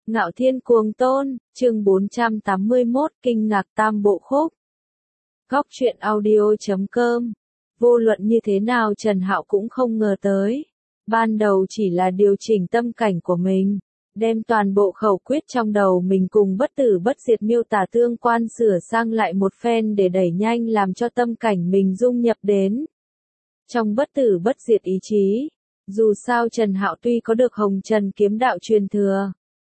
Ngạo Thiên Cuồng Tôn, chương 481, Kinh Ngạc Tam Bộ Khúc. Góc truyện audio.com. Vô luận như thế nào Trần Hạo cũng không ngờ tới. Ban đầu chỉ là điều chỉnh tâm cảnh của mình, đem toàn bộ khẩu quyết trong đầu mình cùng bất tử bất diệt miêu tả tương quan sửa sang lại một phen để đẩy nhanh làm cho tâm cảnh mình dung nhập đến trong bất tử bất diệt ý chí. Dù sao Trần Hạo tuy có được Hồng Trần kiếm đạo truyền thừa,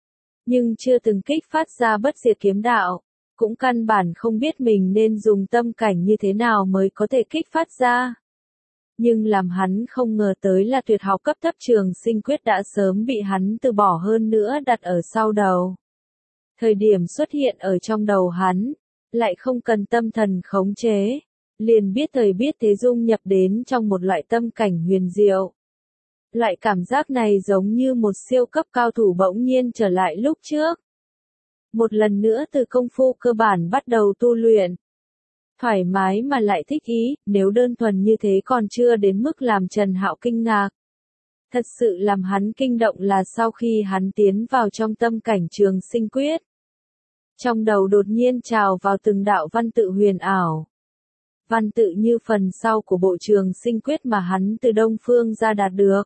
nhưng chưa từng kích phát ra bất diệt kiếm đạo, cũng căn bản không biết mình nên dùng tâm cảnh như thế nào mới có thể kích phát ra. Nhưng làm hắn không ngờ tới là tuyệt học cấp thấp Trường Sinh Quyết đã sớm bị hắn từ bỏ, hơn nữa đặt ở sau đầu. Thời điểm xuất hiện ở trong đầu hắn, lại không cần tâm thần khống chế, liền biết thời biết thế dung nhập đến trong một loại tâm cảnh huyền diệu. Loại cảm giác này giống như một siêu cấp cao thủ bỗng nhiên trở lại lúc trước. Một lần nữa từ công phu cơ bản bắt đầu tu luyện. Thoải mái mà lại thích ý, nếu đơn thuần như thế còn chưa đến mức làm Trần Hạo kinh ngạc. Thật sự làm hắn kinh động là sau khi hắn tiến vào trong tâm cảnh Trường Sinh Quyết. Trong đầu đột nhiên trào vào từng đạo văn tự huyền ảo. Văn tự như phần sau của bộ Trường Sinh Quyết mà hắn từ Đông Phương ra đạt được.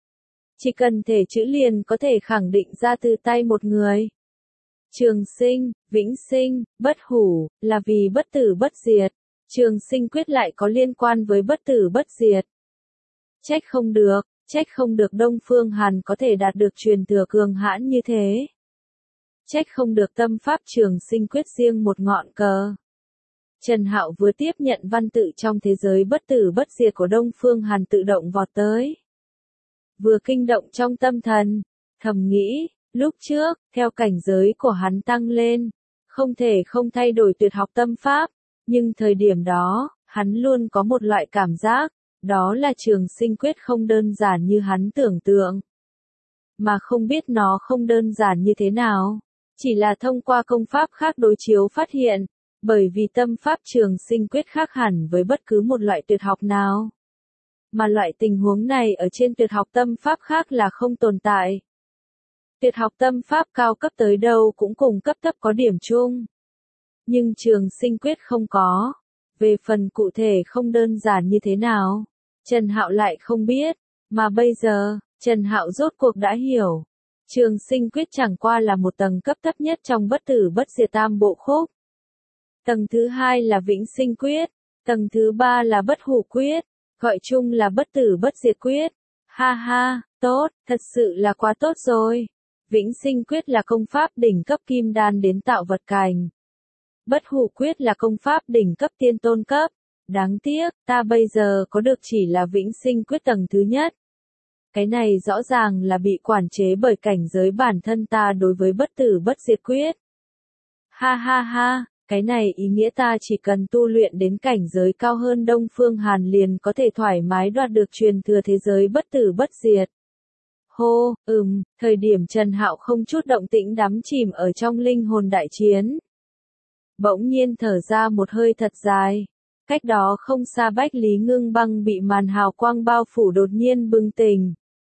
Chỉ cần thể chữ liền có thể khẳng định ra từ tay một người. Trường sinh, vĩnh sinh, bất hủ, là vì bất tử bất diệt. Trường Sinh Quyết lại có liên quan với bất tử bất diệt. Trách không được Đông Phương Hàn có thể đạt được truyền thừa cường hãn như thế. Trách không được tâm pháp Trường Sinh Quyết riêng một ngọn cờ. Trần Hạo vừa tiếp nhận văn tự trong thế giới bất tử bất diệt của Đông Phương Hàn tự động vọt tới. Vừa kinh động trong tâm thần, thầm nghĩ, lúc trước, theo cảnh giới của hắn tăng lên, không thể không thay đổi tuyệt học tâm pháp, nhưng thời điểm đó, hắn luôn có một loại cảm giác, đó là Trường Sinh Quyết không đơn giản như hắn tưởng tượng. Mà không biết nó không đơn giản như thế nào, chỉ là thông qua công pháp khác đối chiếu phát hiện, bởi vì tâm pháp Trường Sinh Quyết khác hẳn với bất cứ một loại tuyệt học nào. Mà loại tình huống này ở trên tuyệt học tâm pháp khác là không tồn tại. Tuyệt học tâm pháp cao cấp tới đâu cũng cùng cấp thấp có điểm chung. Nhưng Trường Sinh Quyết không có. Về phần cụ thể không đơn giản như thế nào, Trần Hạo lại không biết. Mà bây giờ, Trần Hạo rốt cuộc đã hiểu. Trường Sinh Quyết chẳng qua là một tầng cấp thấp nhất trong bất tử bất diệt tam bộ khúc. Tầng thứ hai là Vĩnh Sinh Quyết. Tầng thứ ba là Bất Hủ Quyết. Gọi chung là bất tử bất diệt quyết. Ha ha, tốt, thật sự là quá tốt rồi. Vĩnh Sinh Quyết là công pháp đỉnh cấp kim đan đến tạo vật cảnh. Bất Hủ Quyết là công pháp đỉnh cấp tiên tôn cấp. Đáng tiếc, ta bây giờ có được chỉ là Vĩnh Sinh Quyết tầng thứ nhất. Cái này rõ ràng là bị quản chế bởi cảnh giới bản thân ta đối với bất tử bất diệt quyết. Ha ha ha. Cái này ý nghĩa ta chỉ cần tu luyện đến cảnh giới cao hơn Đông Phương Hàn liền có thể thoải mái đoạt được truyền thừa thế giới bất tử bất diệt. Hô, thời điểm Trần Hạo không chút động tĩnh đắm chìm ở trong linh hồn đại chiến. Bỗng nhiên thở ra một hơi thật dài. Cách đó không xa Bách Lý Ngưng Băng bị màn hào quang bao phủ đột nhiên bừng tỉnh.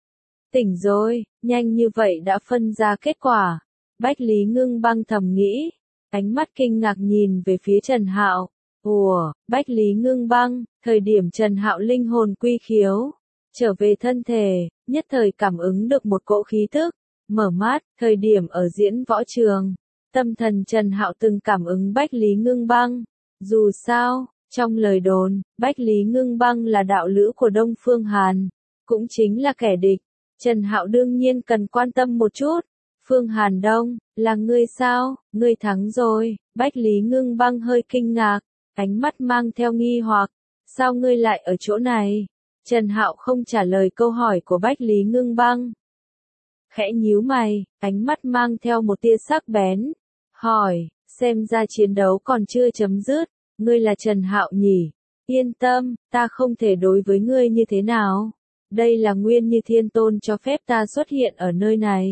Tỉnh rồi, nhanh như vậy đã phân ra kết quả. Bách Lý Ngưng Băng thầm nghĩ. Ánh mắt kinh ngạc nhìn về phía Trần Hạo. Ủa, Bách Lý Ngưng Băng, thời điểm Trần Hạo linh hồn quy khiếu, trở về thân thể, nhất thời cảm ứng được một cỗ khí thức, mở mắt, thời điểm ở diễn võ trường, tâm thần Trần Hạo từng cảm ứng Bách Lý Ngưng Băng. Dù sao, trong lời đồn, Bách Lý Ngưng Băng là đạo lữ của Đông Phương Hàn, cũng chính là kẻ địch. Trần Hạo đương nhiên cần quan tâm một chút. Phương Hàn Đông, là ngươi sao, ngươi thắng rồi. Bách Lý Ngưng Băng hơi kinh ngạc, ánh mắt mang theo nghi hoặc, sao ngươi lại ở chỗ này? Trần Hạo không trả lời câu hỏi của Bách Lý Ngưng Băng. Khẽ nhíu mày, ánh mắt mang theo một tia sắc bén, hỏi, xem ra chiến đấu còn chưa chấm dứt, ngươi là Trần Hạo nhỉ? Yên tâm, ta không thể đối với ngươi như thế nào. Đây là nguyên như Thiên Tôn cho phép ta xuất hiện ở nơi này.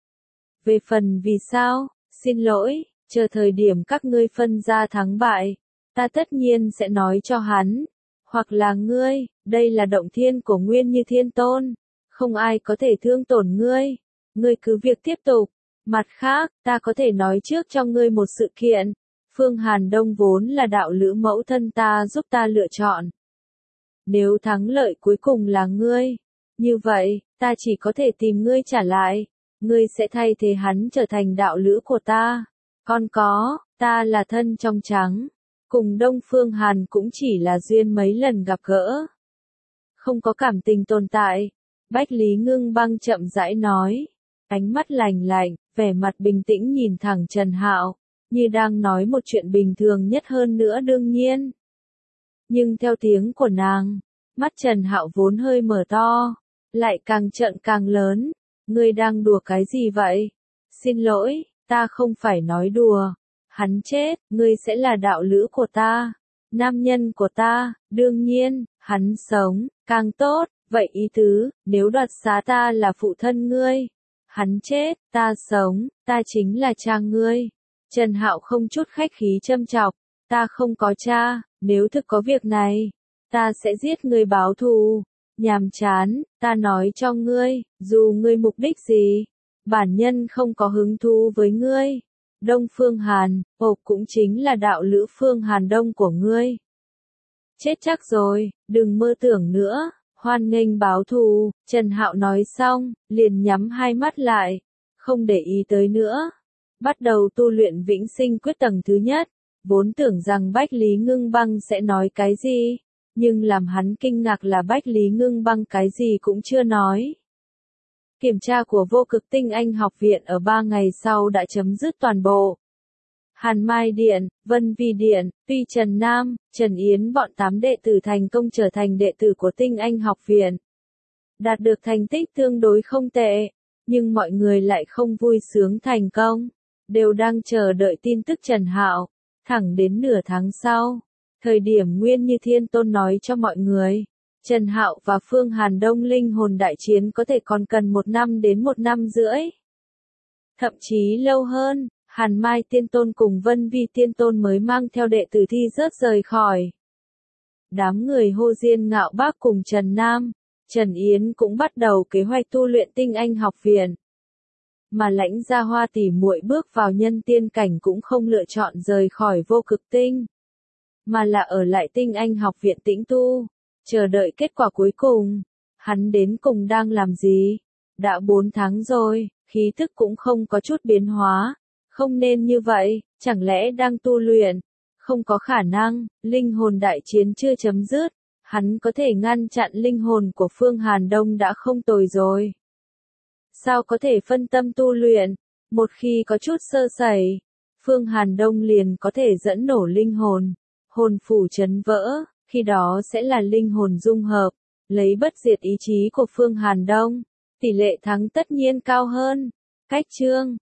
Về phần vì sao, xin lỗi, chờ thời điểm các ngươi phân ra thắng bại, ta tất nhiên sẽ nói cho hắn. Hoặc là ngươi, đây là động thiên của Nguyên Như Thiên Tôn, không ai có thể thương tổn ngươi. Ngươi cứ việc tiếp tục, Mặt khác, ta có thể nói trước cho ngươi một sự kiện. Phương Hàn Đông vốn là đạo lữ mẫu thân ta giúp ta lựa chọn. Nếu thắng lợi cuối cùng là ngươi, như vậy, ta chỉ có thể tìm ngươi trả lại. Ngươi sẽ thay thế hắn trở thành đạo lữ của ta. Còn có, ta là thân trong trắng. Cùng Đông Phương Hàn cũng chỉ là duyên mấy lần gặp gỡ. Không có cảm tình tồn tại. Bách Lý Ngưng Băng chậm rãi nói. Ánh mắt lạnh lạnh, vẻ mặt bình tĩnh nhìn thẳng Trần Hạo, như đang nói một chuyện bình thường nhất hơn nữa đương nhiên. Nhưng theo tiếng của nàng, mắt Trần Hạo vốn hơi mở to, lại càng trợn càng lớn. Ngươi đang đùa cái gì vậy? Xin lỗi, ta không phải nói đùa. Hắn chết, ngươi sẽ là đạo lữ của ta, nam nhân của ta, đương nhiên, hắn sống, càng tốt, vậy ý tứ, nếu đoạt xá ta là phụ thân ngươi. Hắn chết, ta sống, ta chính là cha ngươi. Trần Hạo không chút khách khí châm chọc, ta không có cha, nếu thực có việc này, ta sẽ giết ngươi báo thù. Nhàm chán, ta nói cho ngươi, dù ngươi mục đích gì, bản nhân không có hứng thú với ngươi. Đông Phương Hàn, cũng chính là đạo lữ Phương Hàn Đông của ngươi. Chết chắc rồi, đừng mơ tưởng nữa, hoan nghênh báo thù. Trần Hạo nói xong, liền nhắm hai mắt lại, không để ý tới nữa. Bắt đầu tu luyện vĩnh sinh quyết tầng thứ nhất, vốn tưởng rằng Bách Lý Ngưng Băng sẽ nói cái gì, nhưng làm hắn kinh ngạc là Bách Lý Ngưng Băng cái gì cũng chưa nói. Kiểm tra của Vô Cực Tinh Anh học viện ở 3 ngày sau đã chấm dứt toàn bộ. Hàn Mai Điện, Vân Vi Điện, Tuy Trần Nam, Trần Yến bọn 8 đệ tử thành công trở thành đệ tử của Tinh Anh học viện. Đạt được thành tích tương đối không tệ, nhưng mọi người lại không vui sướng thành công, đều đang chờ đợi tin tức Trần Hạo. Thẳng đến nửa tháng sau, thời điểm Nguyên Như Thiên Tôn nói cho mọi người, Trần Hạo và Phương Hàn Đông linh hồn đại chiến có thể còn cần 1 năm đến 1 năm rưỡi. Thậm chí lâu hơn, Hàn Mai Tiên Tôn cùng Vân Vi Tiên Tôn mới mang theo đệ tử thi rớt rời khỏi. Đám người Hồ Diên Ngạo Bác cùng Trần Nam, Trần Yến cũng bắt đầu kế hoạch tu luyện Tinh Anh học viện. Mà Lãnh Gia Hoa tỉ muội bước vào nhân tiên cảnh cũng không lựa chọn rời khỏi Vô Cực Tinh, mà là ở lại Tinh Anh học viện tĩnh tu, chờ đợi kết quả cuối cùng. Hắn đến cùng đang làm gì? Đã 4 tháng rồi, khí thức cũng không có chút biến hóa. Không nên như vậy, chẳng lẽ đang tu luyện? Không có khả năng, linh hồn đại chiến chưa chấm dứt. Hắn có thể ngăn chặn linh hồn của Phương Hàn Đông đã không tồi rồi. Sao có thể phân tâm tu luyện? Một khi có chút sơ sẩy, Phương Hàn Đông liền có thể dẫn nổ linh hồn. Hồn phủ chấn vỡ, khi đó sẽ là linh hồn dung hợp, lấy bất diệt ý chí của Phương Hàn Đông. Tỷ lệ thắng tất nhiên cao hơn. Cách chương